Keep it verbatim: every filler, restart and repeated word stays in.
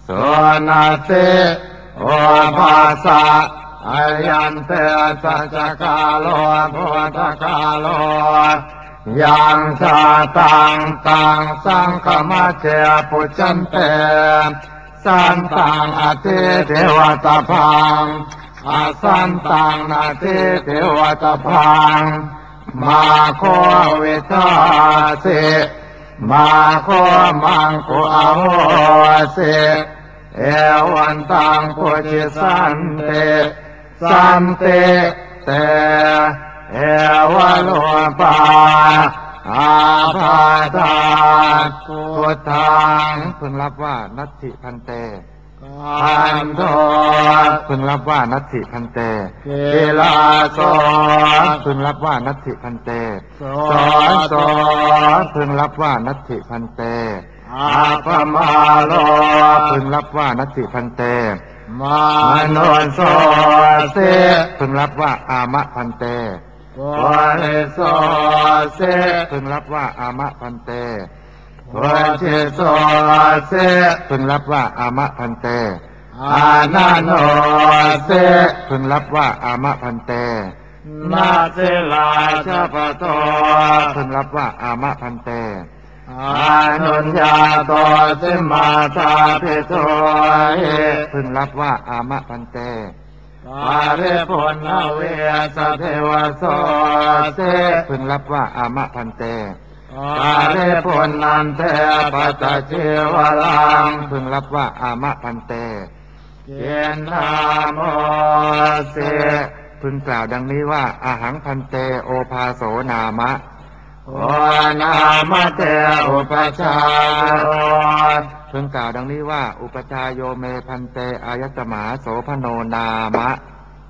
สุนัสสิโอภาสะอายันเตสัจกาโลพุทธกาโลยังชาตังตังสังฆมัจเจปุจจันเตสันตังอติเทวตาพังอาสันตังนาติเทวตาพังมาโควิทาสิมาโคมังคุอาโหสิเอวันตังปุจิสันเตสันเตเตเอวโลปาอาภาตาพุทธังพึงรับว่านัตถิพันเตพันโทพึงรับว่านัตถิพันเตกิลาโสพึงรับว่านัตถิพันเตโสโสพึงรับว่านัตถิพันเตอาปมาโลพึงรับว่านัตถิพันเตมาโนโสเสพึงรับว่าอามะพันเตวะเรโสเสพึงรับว่าอามะพันเตวะเจโสเสพึงรับว่าอามะพันเตอานาโนเสพึงรับว่าอามะพันเตนาเสลาชะปะโตพึงรับว่าอามะพันเตอานุญญาโตสิมาตาภิโตเอพึงรับว่าอามะพันเตปาริปุณณเวสเทวโสเสพึงรับว่าอามะพันเตปาริปุณณันเตปัจเจวรังพึงรับว่าอามะพันเตเกณฑ์นาโมเสพึงกล่าวดังนี้ว่าอาหังพันเตโอภาโสนามะโอนามะเตอุปชาโยพึงกล่าวดังนี้ว่าอุปชาโยเมพันเตอายตมหาโสพโนนามะ